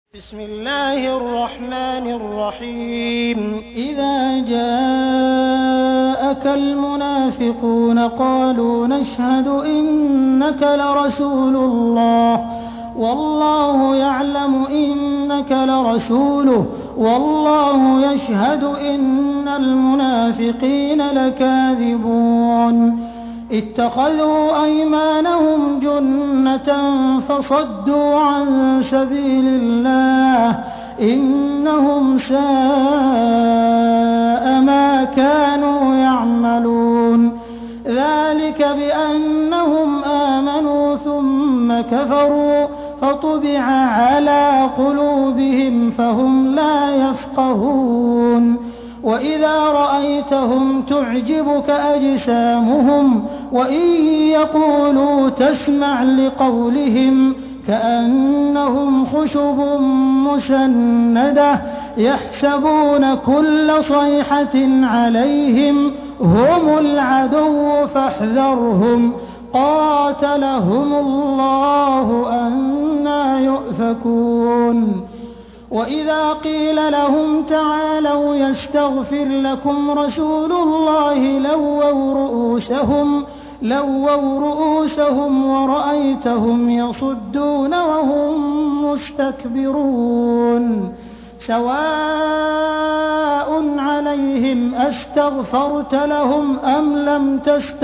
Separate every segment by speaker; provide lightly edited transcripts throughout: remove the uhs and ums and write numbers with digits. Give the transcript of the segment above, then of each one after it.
Speaker 1: بسم الله الرحمن الرحيم إذا جاءك المنافقون قالوا نشهد إنك لرسول الله والله يعلم إنك لرسوله والله يشهد إن المنافقين لكاذبون اتخذوا أيمانهم جنة فصدوا عن سبيل الله إنهم ساء ما كانوا يعملون ذلك بأنهم آمنوا ثم كفروا فطبع على قلوبهم فهم لا يفقهون وإذا رأيتهم تعجبك أجسامهم وإن يقولوا تسمع لقولهم كأنهم خشب مسندة يحسبون كل صيحة عليهم هم العدو فاحذرهم قاتلهم الله أنى يؤفكون وإذا قيل لهم تعالوا يستغفر لكم رسول الله لووا رؤوسهم ورأيتهم يصدون وهم مستكبرون سواء عليهم أستغفرت لهم أم لم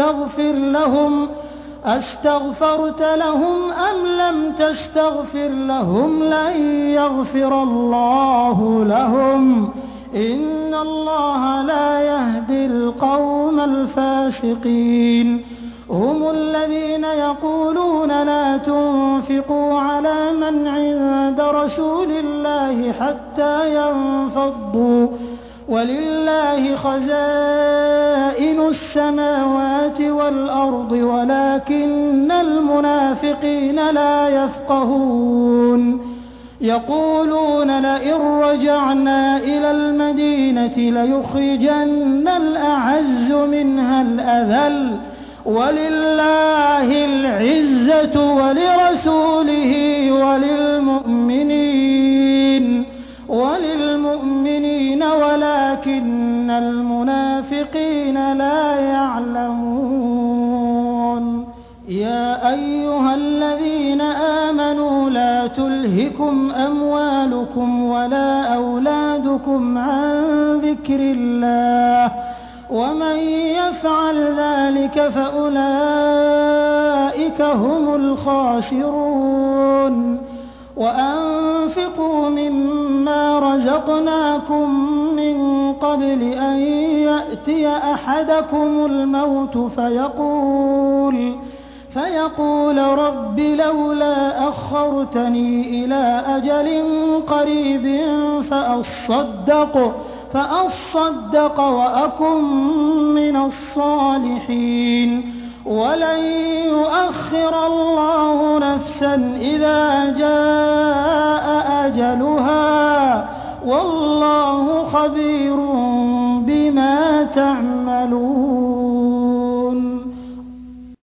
Speaker 1: تستغفر لهم لن يغفر الله لهم إن الله لا يهدي القوم الفاسقين هم الذين يقولون لا تنفقوا على من عند رسول الله حتى ينفضوا ولله خزائن السماوات والأرض ولكن المنافقين لا يفقهون يقولون لئن رجعنا إلى المدينة ليخرجن الأعز منها الأذل ولله العزة ولرسوله وللمؤمنين ولكن المنافقين لا يعلمون يا أيها الذين آمنوا لا تلهكم أموالكم ولا أولادكم عن ذكر الله ومن يفعل ذلك فأولئك هم الخاسرون وأنفقوا مما رزقناكم من قبل أن يأتي أحدكم الموت فيقول رب لولا أخرتني إلى أجل قريب فأصدق وأكن من الصالحين ولن يؤخر الله نفسا إذا جاء أجلها والله خبير بما تعملون